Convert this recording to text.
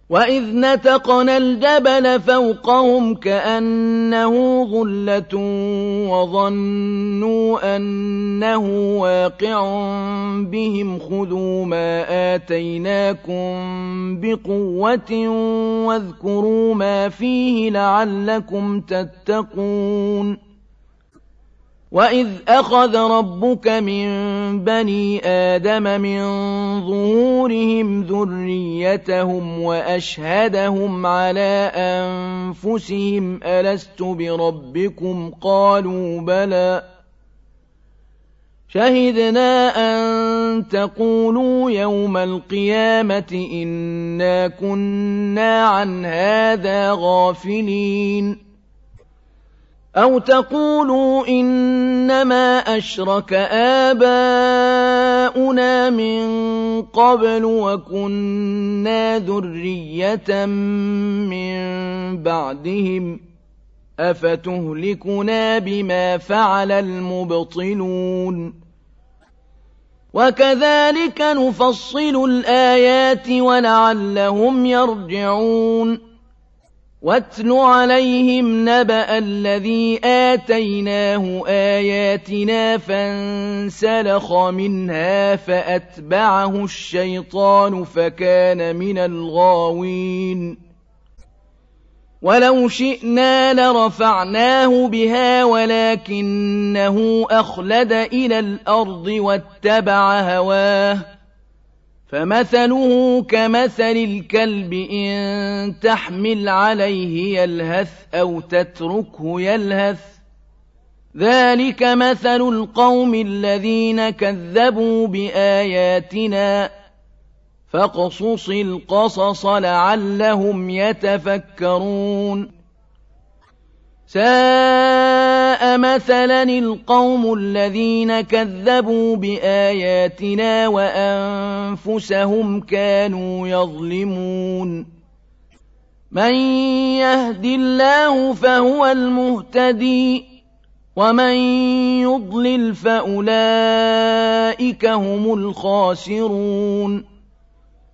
وَإِذْ نَتَقْنَا الْجَبَلَ فَوْقَهُمْ كَأَنَّهُ ظُلَّةٌ وَظَنُّوا أَنَّهُ وَاقِعٌ بِهِمْ خُذُوا مَا آتَيْنَاكُم بِقُوَّةٍ وَاذْكُرُوا مَا فِيهِ لَعَلَّكُمْ تَتَّقُونَ وَإِذْ أَخَذَ رَبُّكَ مِن بَنِي آدَمَ مِن ظُهُورِهِمْ ذُرِّيَّتَهُمْ وَأَشْهَدَهُمْ عَلَىٰ أَنفُسِهِمْ أَلَسْتُ بِرَبِّكُمْ ۖ قَالُوا بَلَىٰ شَهِدْنَا أَن تَقُولُوا يَوْمَ الْقِيَامَةِ إِنَّا كُنَّا عَنْ هَٰذَا غَافِلِينَ أَوْ تَقُولُوا إِنَّمَا أَشْرَكَ آبَاؤُنَا مِن قَبْلُ وَكُنَّا ذُرِّيَّةً مِّن بَعْدِهِمْ أَفَتُهْلِكُنَا بِمَا فَعَلَ الْمُبْطِلُونَ وَكَذَٰلِكَ نُفَصِّلُ الْآيَاتِ وَلَعَلَّهُمْ يَرْجِعُونَ وَاتْلُ عَلَيْهِمْ نَبَأَ الَّذِي آتَيْنَاهُ آيَاتِنَا فَانسَلَخَ مِنْهَا فَأَتْبَعَهُ الشَّيْطَانُ فَكَانَ مِنَ الْغَاوِينَ وَلَوْ شِئْنَا لَرَفَعْنَاهُ بِهَا وَلَكِنَّهُ أَخْلَدَ إِلَى الْأَرْضِ وَاتَّبَعَ هَوَاهُ فَمَثَلُهُ كَمَثَلِ الْكَلْبِ إِن تَحْمِلْ عَلَيْهِ يَلْهَثْ أَوْ تَتْرُكْهُ يَلْهَث ۚ ذَٰلِكَ مَثَلُ الْقَوْمِ الَّذِينَ كَذَّبُوا بِآيَاتِنَا فَاقْصُصِ الْقَصَصَ لَعَلَّهُمْ يَتَفَكَّرُونَ سَاءَ مَثَلًا الْقَوْمُ الَّذِينَ كَذَّبُوا بِآيَاتِنَا وَأَنفُسَهُمْ كَانُوا يَظْلِمُونَ مَن يَهْدِ اللَّهُ فَهُوَ الْمُهْتَدِي وَمَن يُضْلِلْ فَأُولَٰئِكَ هُمُ الْخَاسِرُونَ